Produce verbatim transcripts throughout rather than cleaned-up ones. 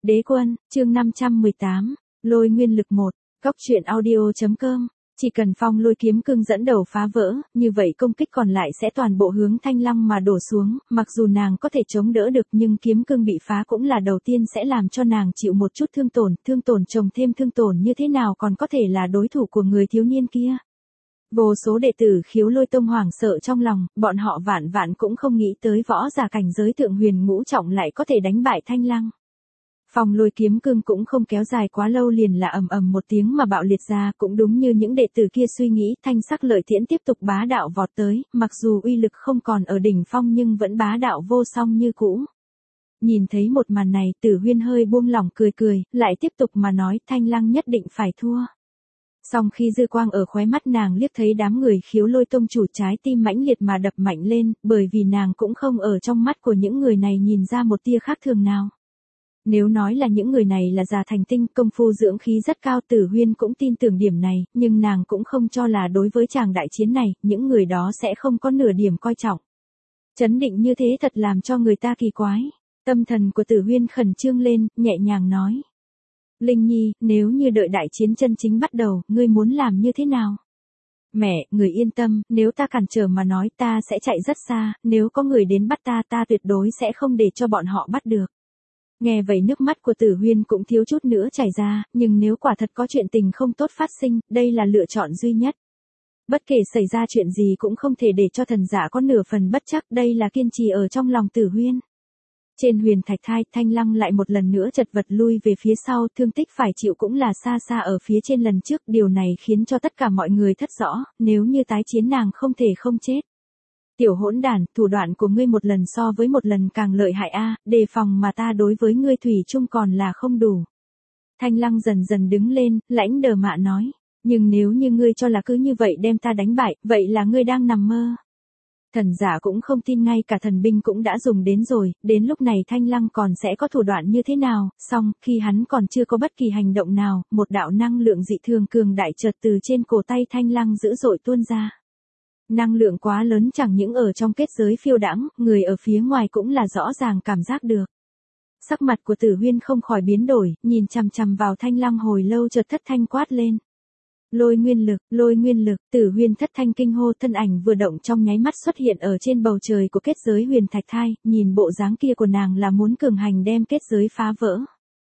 Đế quân, chương năm trăm mười tám, lôi nguyên lực một, góc truyện audio.com. Chỉ cần phong lôi kiếm cương dẫn đầu phá vỡ, như vậy công kích còn lại sẽ toàn bộ hướng Thanh Lăng mà đổ xuống, mặc dù nàng có thể chống đỡ được nhưng kiếm cương bị phá cũng là đầu tiên sẽ làm cho nàng chịu một chút thương tổn, thương tổn chồng thêm thương tổn như thế nào còn có thể là đối thủ của người thiếu niên kia. Vô số đệ tử Khiếu Lôi Tông hoảng sợ trong lòng, bọn họ vạn vạn cũng không nghĩ tới võ giả cảnh giới thượng huyền ngũ trọng lại có thể đánh bại Thanh Lăng. Phong lôi kiếm cương cũng không kéo dài quá lâu liền là ầm ầm một tiếng mà bạo liệt ra, cũng đúng như những đệ tử kia suy nghĩ, thanh sắc lợi tiễn tiếp tục bá đạo vọt tới, mặc dù uy lực không còn ở đỉnh phong nhưng vẫn bá đạo vô song như cũ. Nhìn thấy một màn này, Tử Huyên hơi buông lỏng cười cười, lại tiếp tục mà nói Thanh Lăng nhất định phải thua. Song khi dư quang ở khóe mắt nàng liếc thấy đám người Khiếu Lôi Tông chủ, trái tim mãnh liệt mà đập mạnh lên, bởi vì nàng cũng không ở trong mắt của những người này nhìn ra một tia khác thường nào. Nếu nói là những người này là già thành tinh, công phu dưỡng khí rất cao, Tử Huyên cũng tin tưởng điểm này, nhưng nàng cũng không cho là đối với chàng đại chiến này, những người đó sẽ không có nửa điểm coi trọng. Chấn định như thế thật làm cho người ta kỳ quái. Tâm thần của Tử Huyên khẩn trương lên, nhẹ nhàng nói. Linh Nhi, nếu như đợi đại chiến chân chính bắt đầu, ngươi muốn làm như thế nào? Mẹ, người yên tâm, nếu ta cản trở mà nói ta sẽ chạy rất xa, nếu có người đến bắt ta ta tuyệt đối sẽ không để cho bọn họ bắt được. Nghe vậy nước mắt của Tử Huyên cũng thiếu chút nữa chảy ra, nhưng nếu quả thật có chuyện tình không tốt phát sinh, đây là lựa chọn duy nhất. Bất kể xảy ra chuyện gì cũng không thể để cho thần giả có nửa phần bất chắc, đây là kiên trì ở trong lòng Tử Huyên. Trên huyền thạch thai, Thanh Lăng lại một lần nữa chật vật lui về phía sau, thương tích phải chịu cũng là xa xa ở phía trên lần trước, điều này khiến cho tất cả mọi người thất rõ, nếu như tái chiến nàng không thể không chết. Tiểu hỗn đản, thủ đoạn của ngươi một lần so với một lần càng lợi hại a, đề phòng mà ta đối với ngươi thủy chung còn là không đủ. Thanh Lăng dần dần đứng lên, lãnh đờ mạ nói, nhưng nếu như ngươi cho là cứ như vậy đem ta đánh bại, vậy là ngươi đang nằm mơ. Thần giả cũng không tin ngay cả thần binh cũng đã dùng đến rồi, đến lúc này Thanh Lăng còn sẽ có thủ đoạn như thế nào, song, khi hắn còn chưa có bất kỳ hành động nào, một đạo năng lượng dị thường cường đại chợt từ trên cổ tay Thanh Lăng dữ dội tuôn ra. Năng lượng quá lớn chẳng những ở trong kết giới phiêu đãng, người ở phía ngoài cũng là rõ ràng cảm giác được. Sắc mặt của Tử Huyên không khỏi biến đổi, nhìn chằm chằm vào Thanh Lăng hồi lâu chợt thất thanh quát lên. Lôi nguyên lực, lôi nguyên lực, Tử Huyên thất thanh kinh hô, thân ảnh vừa động trong nháy mắt xuất hiện ở trên bầu trời của kết giới huyền thạch thai, nhìn bộ dáng kia của nàng là muốn cường hành đem kết giới phá vỡ.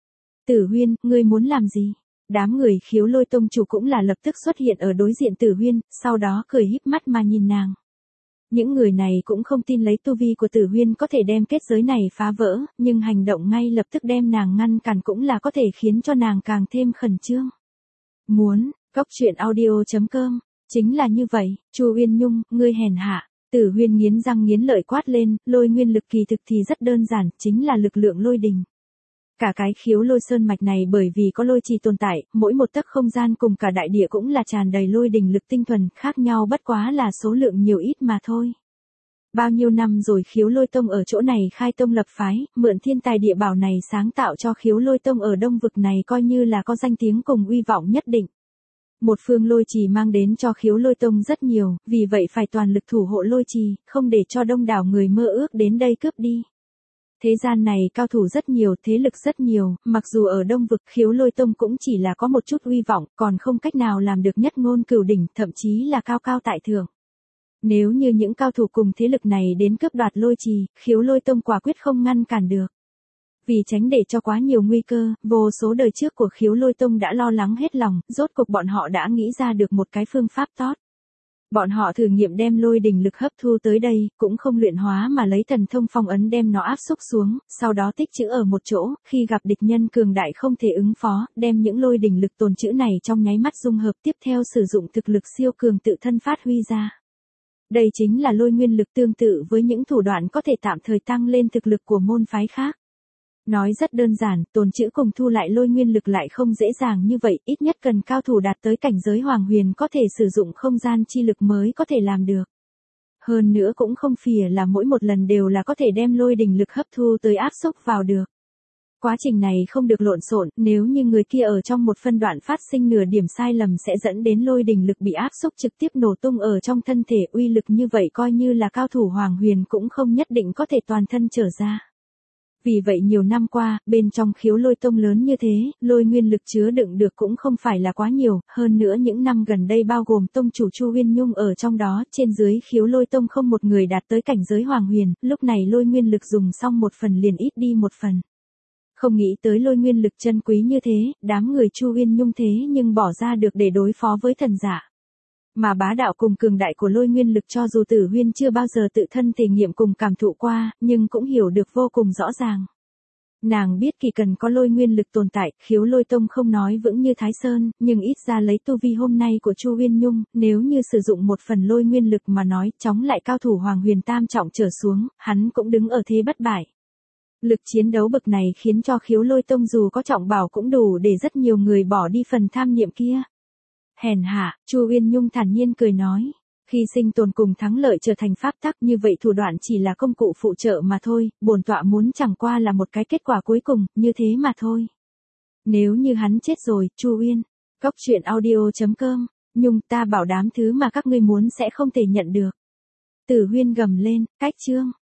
Tử Huyên, ngươi muốn làm gì? Đám người Khiếu Lôi Tông chủ cũng là lập tức xuất hiện ở đối diện Tử Huyên, sau đó cười híp mắt mà nhìn nàng. Những người này cũng không tin lấy tu vi của Tử Huyên có thể đem kết giới này phá vỡ, nhưng hành động ngay lập tức đem nàng ngăn cản cũng là có thể khiến cho nàng càng thêm khẩn trương. Muốn, góc truyện audio.com, chính là như vậy, Chu Uyên Nhung, ngươi hèn hạ. Tử Huyên nghiến răng nghiến lợi quát lên, lôi nguyên lực kỳ thực thì rất đơn giản, chính là lực lượng lôi đình. Cả cái Khiếu Lôi Sơn mạch này bởi vì có lôi trì tồn tại, mỗi một tấc không gian cùng cả đại địa cũng là tràn đầy lôi đình lực tinh thuần, khác nhau bất quá là số lượng nhiều ít mà thôi. Bao nhiêu năm rồi Khiếu Lôi Tông ở chỗ này khai tông lập phái, mượn thiên tài địa bảo này sáng tạo cho Khiếu Lôi Tông ở đông vực này coi như là có danh tiếng cùng uy vọng nhất định. Một phương lôi trì mang đến cho Khiếu Lôi Tông rất nhiều, vì vậy phải toàn lực thủ hộ lôi trì, không để cho đông đảo người mơ ước đến đây cướp đi. Thế gian này cao thủ rất nhiều, thế lực rất nhiều, mặc dù ở đông vực Khiếu Lôi Tông cũng chỉ là có một chút uy vọng, còn không cách nào làm được nhất ngôn cửu đỉnh, thậm chí là cao cao tại thượng. Nếu như những cao thủ cùng thế lực này đến cướp đoạt lôi trì, Khiếu Lôi Tông quả quyết không ngăn cản được. Vì tránh để cho quá nhiều nguy cơ, vô số đời trước của Khiếu Lôi Tông đã lo lắng hết lòng, rốt cuộc bọn họ đã nghĩ ra được một cái phương pháp tốt. Bọn họ thử nghiệm đem lôi đình lực hấp thu tới đây, cũng không luyện hóa mà lấy thần thông phong ấn đem nó áp xúc xuống, sau đó tích trữ ở một chỗ, khi gặp địch nhân cường đại không thể ứng phó, đem những lôi đình lực tồn trữ này trong nháy mắt dung hợp, tiếp theo sử dụng thực lực siêu cường tự thân phát huy ra. Đây chính là lôi nguyên lực, tương tự với những thủ đoạn có thể tạm thời tăng lên thực lực của môn phái khác. Nói rất đơn giản, tồn trữ cùng thu lại lôi nguyên lực lại không dễ dàng như vậy, ít nhất cần cao thủ đạt tới cảnh giới hoàng huyền có thể sử dụng không gian chi lực mới có thể làm được. Hơn nữa cũng không phìa là mỗi một lần đều là có thể đem lôi đình lực hấp thu tới áp xúc vào được. Quá trình này không được lộn xộn, nếu như người kia ở trong một phân đoạn phát sinh nửa điểm sai lầm sẽ dẫn đến lôi đình lực bị áp xúc trực tiếp nổ tung ở trong thân thể, uy lực như vậy coi như là cao thủ hoàng huyền cũng không nhất định có thể toàn thân trở ra. Vì vậy nhiều năm qua, bên trong khiếu lôi tông lớn như thế, lôi nguyên lực chứa đựng được cũng không phải là quá nhiều, hơn nữa những năm gần đây bao gồm tông chủ Chu Uyên Nhung ở trong đó, trên dưới khiếu lôi tông không một người đạt tới cảnh giới hoàng huyền, lúc này lôi nguyên lực dùng xong một phần liền ít đi một phần. Không nghĩ tới lôi nguyên lực chân quý như thế, đám người Chu Uyên Nhung thế nhưng bỏ ra được để đối phó với thần giả. Mà bá đạo cùng cường đại của lôi nguyên lực cho dù Tử Huyên chưa bao giờ tự thân thể nghiệm cùng cảm thụ qua, nhưng cũng hiểu được vô cùng rõ ràng. Nàng biết kỳ cần có lôi nguyên lực tồn tại, khiếu lôi tông không nói vững như Thái Sơn, nhưng ít ra lấy tu vi hôm nay của Chu Uyên Nhung, nếu như sử dụng một phần lôi nguyên lực mà nói, chống lại cao thủ Hoàng Huyền Tam trọng trở xuống, hắn cũng đứng ở thế bất bại. Lực chiến đấu bậc này khiến cho khiếu lôi tông dù có trọng bảo cũng đủ để rất nhiều người bỏ đi phần tham niệm kia. Hèn hạ, Chu Uyên Nhung thản nhiên cười nói. Khi sinh tồn cùng thắng lợi trở thành pháp tắc như vậy thủ đoạn chỉ là công cụ phụ trợ mà thôi, bổn tọa muốn chẳng qua là một cái kết quả cuối cùng, như thế mà thôi. Nếu như hắn chết rồi, Chu Uyên, Cốc truyện audio chấm com, Nhung ta bảo đảm thứ mà các ngươi muốn sẽ không thể nhận được. Tử Huyên gầm lên, cách chương.